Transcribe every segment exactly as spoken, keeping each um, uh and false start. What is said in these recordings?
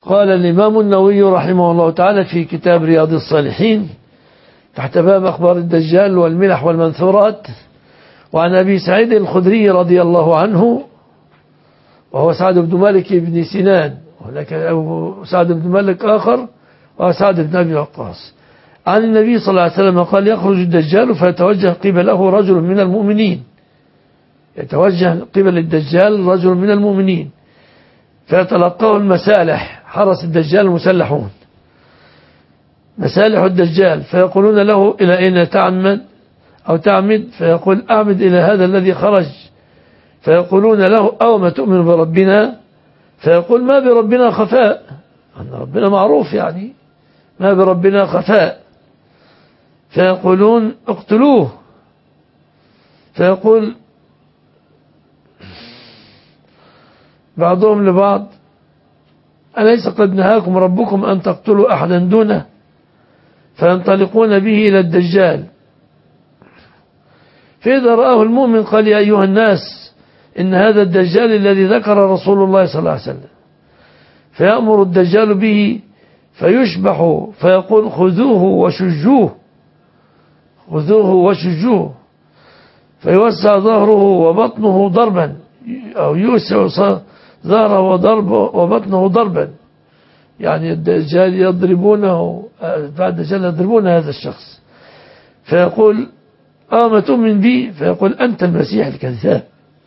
قال الإمام النووي رحمه الله تعالى في كتاب رياض الصالحين تحت باب أخبار الدجال والملح والمنثورات: وعن أبي سعيد الخدري رضي الله عنه، وهو سعد بن مالك بن سنان، ولكن أبو سعد بن مالك آخر وهو سعد بن أبي وقاص، عن النبي صلى الله عليه وسلم قال: يخرج الدجال فيتوجه قبله رجل من المؤمنين، يتوجه قبل الدجال رجل من المؤمنين فيتلقاه المسالح، حرس الدجال المسلحون، مسالح الدجال، فيقولون له: إلى أين تعمد أو تعمد؟ فيقول: أعمد إلى هذا الذي خرج. فيقولون له: أو ما تؤمن بربنا؟ فيقول: ما بربنا خفاء، أن ربنا معروف، يعني ما بربنا خفاء. فيقولون: اقتلوه. فيقول بعضهم لبعض: أليس قد نهاكم ربكم أن تقتلوا أحدا دونه؟ فينطلقون به إلى الدجال، فإذا رآه المؤمن قال: يا أيها الناس، إن هذا الدجال الذي ذكر رسول الله صلى الله عليه وسلم. فيأمر الدجال به فيشبح، فيقول: خذوه وشجوه، خذوه وشجوه. فيوسع ظهره وبطنه ضربا، أو يوسع ظهره وضربه وبطنه ضربا، يعني الدجال يضربونه، بعد الدجال يضربون هذا الشخص. فيقول: آه تؤمن بي؟ فيقول: أنت المسيح الكذاب.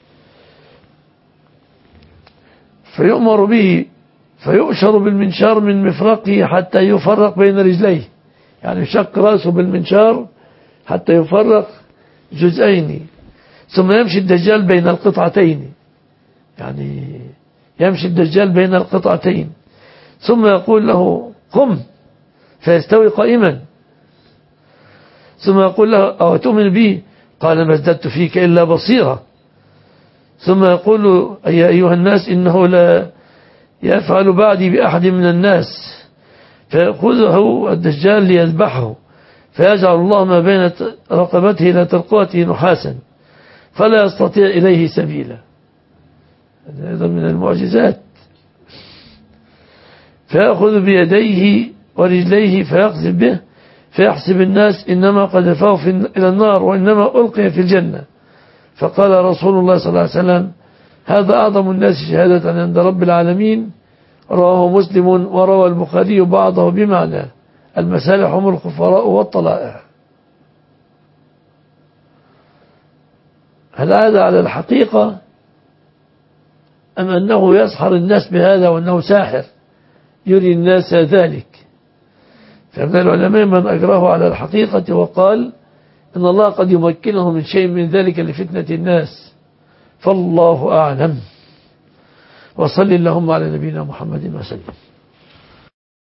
فيؤمر به فيؤشر بالمنشار من مفرقه حتى يفرق بين رجليه، يعني يشق رأسه بالمنشار حتى يفرق جزئين. ثم يمشي الدجال بين القطعتين، يعني يمشي الدجال بين القطعتين، ثم يقول له: قم، فيستوي قائما. ثم يقول له: أو تؤمن بي؟ قال: ما ازددت فيك إلا بصيرة. ثم يقول: يا أيها الناس، إنه لا يفعل بعدي بأحد من الناس. فيأخذه الدجال ليذبحه، فيجعل الله ما بين رقبته إلى ترقوته نحاسا فلا يستطيع إليه سبيلا. هذا أيضا من المعجزات. فيأخذ بيديه ورجليه فيقذف به، فيحسب الناس إنما قذفه إلى النار وإنما ألقي في الجنة. فقال رسول الله صلى الله عليه وسلم: هذا أعظم الناس شهادة عند رب العالمين. رواه مسلم وروى البخاري بعضه بمعنى: المسالح هم الخفراء والطلائع. هل هذا على الحقيقة أم أنه يسحر الناس بهذا وأنه ساحر يري الناس ذلك؟ فمن العلماء من أجراه على الحقيقة وقال إن الله قد يمكنه من شيء من ذلك لفتنة الناس، فالله أعلم. وصل اللهم على نبينا محمد وسلم.